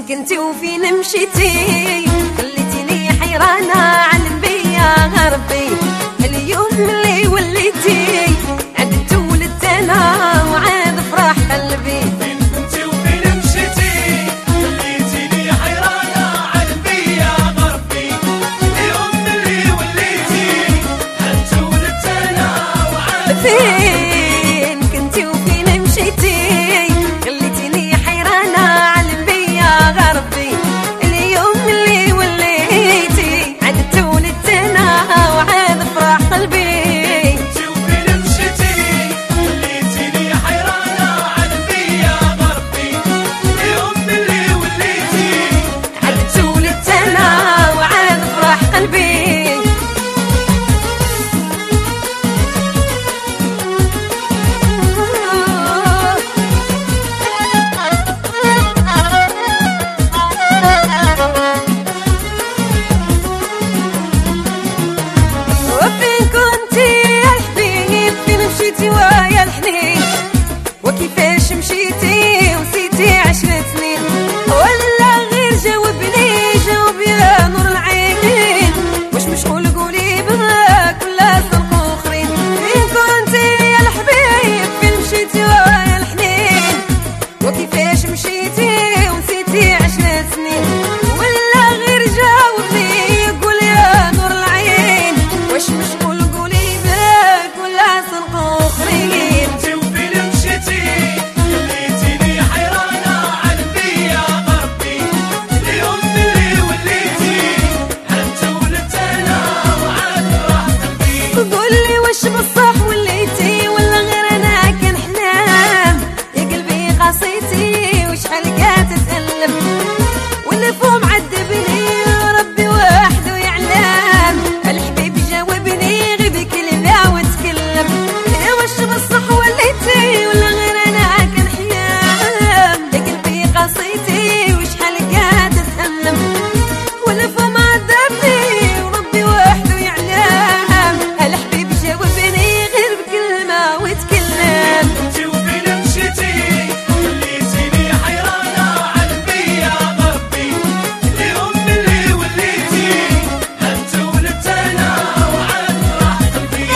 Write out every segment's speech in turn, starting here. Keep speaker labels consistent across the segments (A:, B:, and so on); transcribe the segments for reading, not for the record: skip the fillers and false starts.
A: كنتي وفين مشيتي خليتيني حيرانة علم بيا غربي اليوم اللي وليتي عدت ولدت انا وعاد فرح قلبي
B: كنتي وفين مشيتي خليتيني حيرانة علم بيا غربي اليوم اللي وليتي عدت ولدت انا وعاد
A: فين كنتي وفين مشيتي خليتيني حيرانة علم بيا غربي اليوم اللي وليتي عدت ولدت انا وعاد فرح قلبي
B: كنتي وفين مشيتي خليتيني حيرانة علم بيا غربي اليوم اللي وليتي
A: عدت ولدت انا وعاد فرح قلبي وفين كنتي يا حبيب فين مشيتي ويا الحنين وكيفاش مشيتي ونسيتي 10 سنين ولا غير جاوب يا نور العينين واش مشغول قولي بهاك ولا صدق اخرين فين كنتي يا الحبيب فين مشيتي ويا الحنين وكيفاش مشيتي ونسيتي 10 سنين ولا غير جاوبني قول يا نور العين واش مشغول قولي بهاك ولا صدق اخرين
B: كنتي وفين مشيتي خليتيني حيرانة علم بيا غربي اليوم اللي وليتي عدت ولدت انا وعاد فرح قلبي
A: قولي واش بصح وليتي ولا غير انا كنحلم يا قلبي قصيتي وشحال كتتألم والفهم عذبني ربي وحده يعلم الحبيب جاوبني غير بكلمة وتكلم واش بصح وليتي ولا غير انا كنحلم يا قلبي قصيتي وشحال كتتألم والفهم عذبني وربي وحده يعلم الحبيب جاوبني غير بكلمة وتكلم
B: كنتي وفين مشيتي خليتيني حيرانة علم بيا غربي اليوم اللي وليتي عدت ولدت انا وعاد فرح قلبي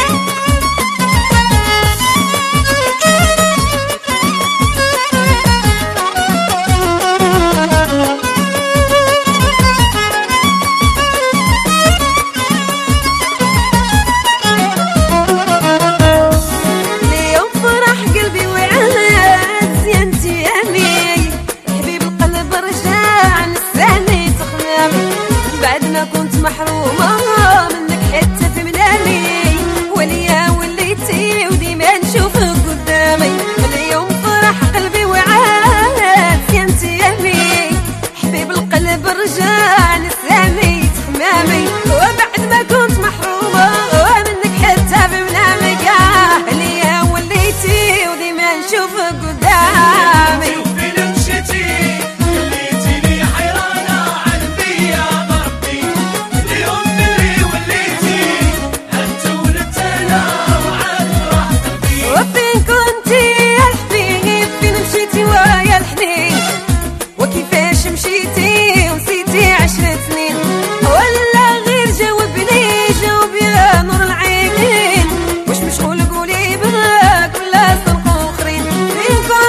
A: اليوم فرح قلبي وعاد زينتي امي حبيب القلب رجع نساني تخمامي بعد ما كنت محرومة منك حتى في منامي وليا وليتي وديما نشوفك قدامي اليوم فرح قلبي وعاد زينتي امي حبيب القلب رجع نساني تخمامي وبعد ما كنت محرومة منك حتى في منامي ليا وليتي وديما نشوفك قدامي
B: وفين مشيتي خليتيني حيرانة علم بيا غربي اليوم اللي وليتي عدت ولدت انا وعاد فرح قلبي
A: وفين كنتي يا الحبيب فين مشيتي ويا الحنين وكيفاش مشيتي ونسيتي 10 سنين ولا غير جاوب يا نور العينين واش مشغول قولي بهاك ولا صدق اخرين فين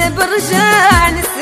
A: بالرجاع